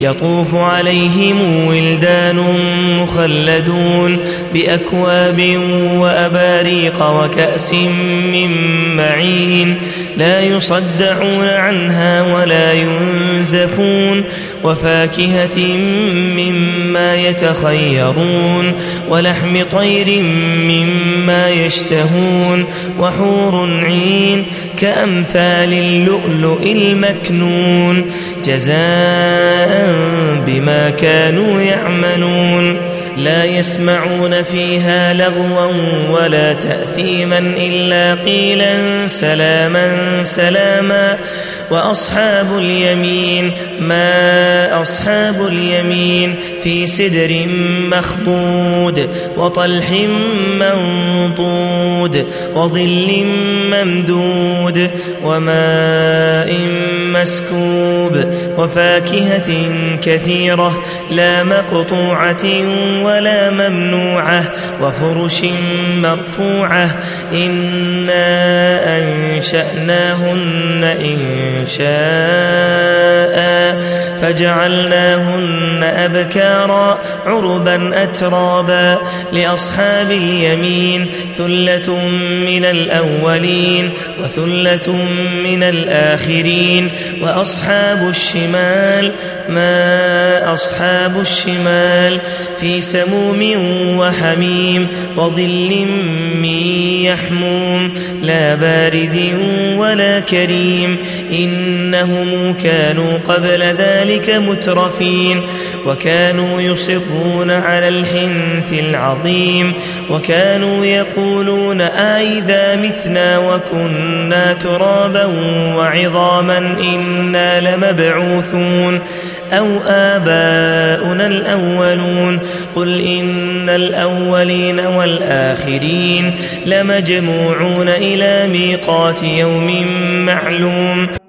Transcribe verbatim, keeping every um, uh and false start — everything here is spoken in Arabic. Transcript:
يطوف عليهم ولدان مخلدون بأكواب وأباريق وكأس من معين لا يصدعون عنها ولا ينزفون وفاكهة مما يتخيرون ولحم طير مما يشتهون وحور عين كأمثال اللؤلؤ المكنون جزاء بما كانوا يعملون لا يسمعون فيها لغوا ولا تأثيما إلا قيلا سلاما سلاما وأصحاب اليمين ما أصحاب اليمين في سدر مخضود وطلح منضود وظل ممدود وماء مسكوب وفاكهة كثيرة لا مقطوعة ولا ممنوعة وفرش مرفوعة إنا أنشأناهن إن شاء فجعلناهن أبكارا عربا أترابا لأصحاب اليمين ثلة من الأولين وثلة من الآخرين وأصحاب الشمال ما أصحاب الشمال في سموم وحميم وظل من يحموم لا بارد ولا كريم إنهم كانوا قبل ذلك مترفين وكانوا يصرون على الحنث العظيم وكانوا يقولون أئذا متنا وكنا ترابا وعظاما إنا لمبعوثون أو آباؤنا الأولون قل إن الأولين والآخرين لمجموعون إلى ميقات يوم معلوم